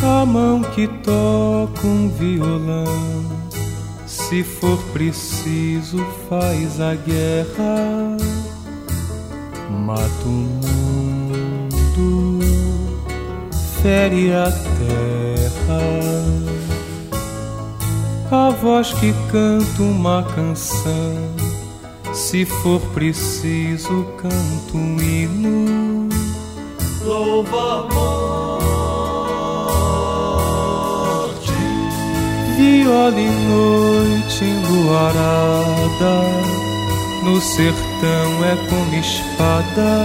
A mão que toca um violão, se for preciso faz a guerra, mata o mundo, fere a terra. A voz que canta uma canção, se for preciso canto um hino, louva a morte. Viola em noite enluarada, no sertão é como espada,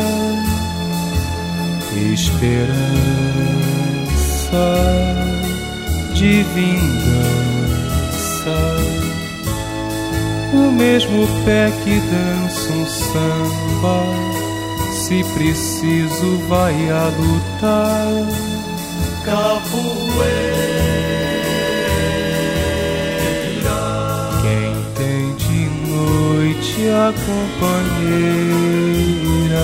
esperança de vingança. O mesmo pé que dança um samba, se preciso vai a lutar. Capoeira. Quem tem de noite a companheira,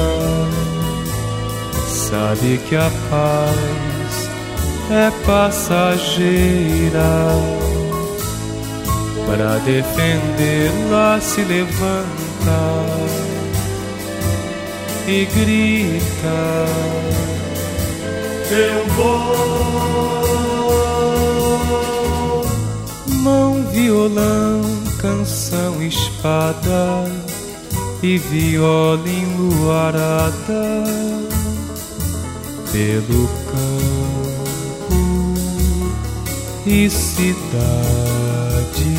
sabe que a paz é passageira. Para defendê-la se levanta e grita: eu vou. Mão, violão, canção, espada e viola enluarada, pelo campo e cidade.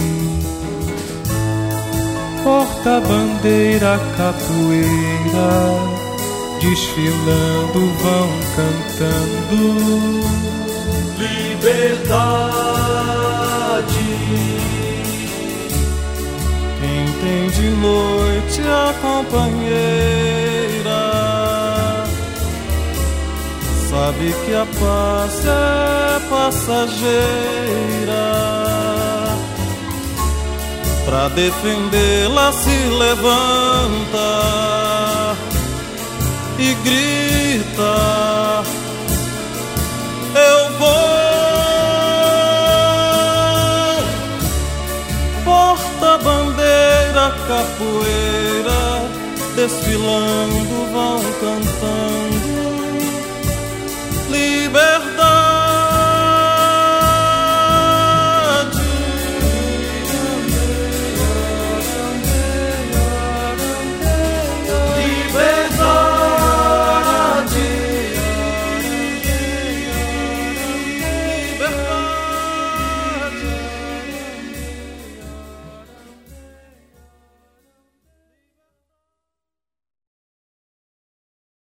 Porta-bandeira, capoeira, desfilando vão cantando liberdade. Quem tem de noite a companheira, sabe que a paz é passageira. Pra defendê-la se levanta e grita: eu vou. Porta-bandeira, capoeira, desfilando vão cantando liberdade.